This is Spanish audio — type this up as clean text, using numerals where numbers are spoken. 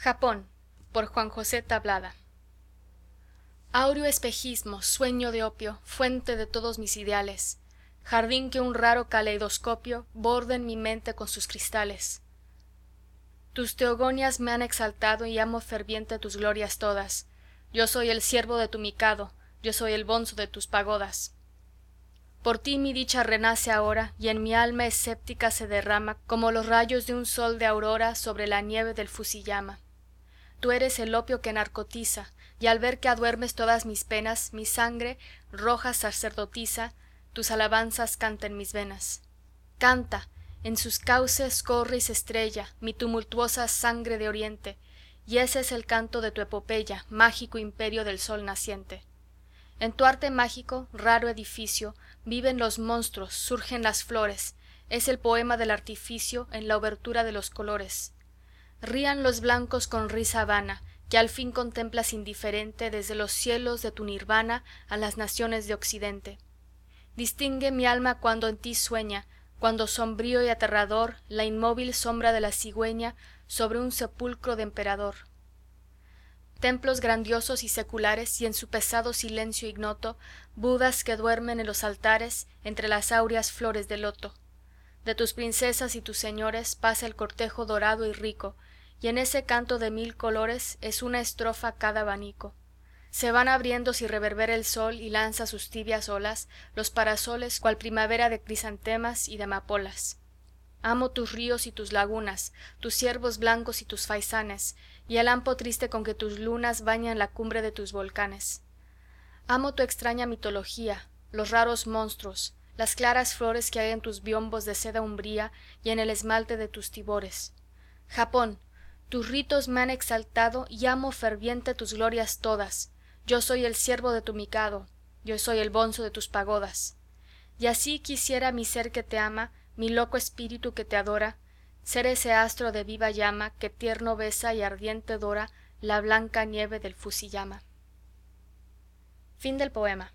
Japón, por Juan José Tablada. Áureo espejismo, sueño de opio, fuente de todos mis ideales, jardín que un raro caleidoscopio borda en mi mente con sus cristales. Tus teogonias me han exaltado y amo ferviente tus glorias todas. Yo soy el siervo de tu Mikado, yo soy el bonzo de tus pagodas. Por ti mi dicha renace ahora, y en mi alma escéptica se derrama como los rayos de un sol de aurora sobre la nieve del Fusiyama. Tú eres el opio que narcotiza, y al ver que aduermes todas mis penas, mi sangre, roja sacerdotisa, tus alabanzas canta en mis venas. Canta, en sus cauces corre y se estrella mi tumultuosa sangre de oriente, y ese es el canto de tu epopeya, mágico imperio del sol naciente. En tu arte mágico, raro edificio, viven los monstruos, surgen las flores, es el poema del artificio en la obertura de los colores. Rían los blancos con risa vana, que al fin contemplas indiferente desde los cielos de tu nirvana a las naciones de occidente. Distingue mi alma cuando en ti sueña, cuando sombrío y aterrador la inmóvil sombra de la cigüeña sobre un sepulcro de emperador. Templos grandiosos y seculares y en su pesado silencio ignoto budas que duermen en los altares entre las áureas flores de loto. De tus princesas y tus señores pasa el cortejo dorado y rico, y en ese canto de mil colores es una estrofa cada abanico. Se van abriendo si reverbera el sol y lanza sus tibias olas los parasoles cual primavera de crisantemas y de amapolas. Amo tus ríos y tus lagunas, tus ciervos blancos y tus faisanes, y el ampo triste con que tus lunas bañan la cumbre de tus volcanes. Amo tu extraña mitología, los raros monstruos, las claras flores que hay en tus biombos de seda umbría y en el esmalte de tus tibores. Japón, tus ritos me han exaltado y amo ferviente tus glorias todas. Yo soy el siervo de tu Mikado, yo soy el bonzo de tus pagodas. Y así quisiera mi ser que te ama, mi loco espíritu que te adora, ser ese astro de viva llama que tierno besa y ardiente dora la blanca nieve del Fusiyama. Fin del poema.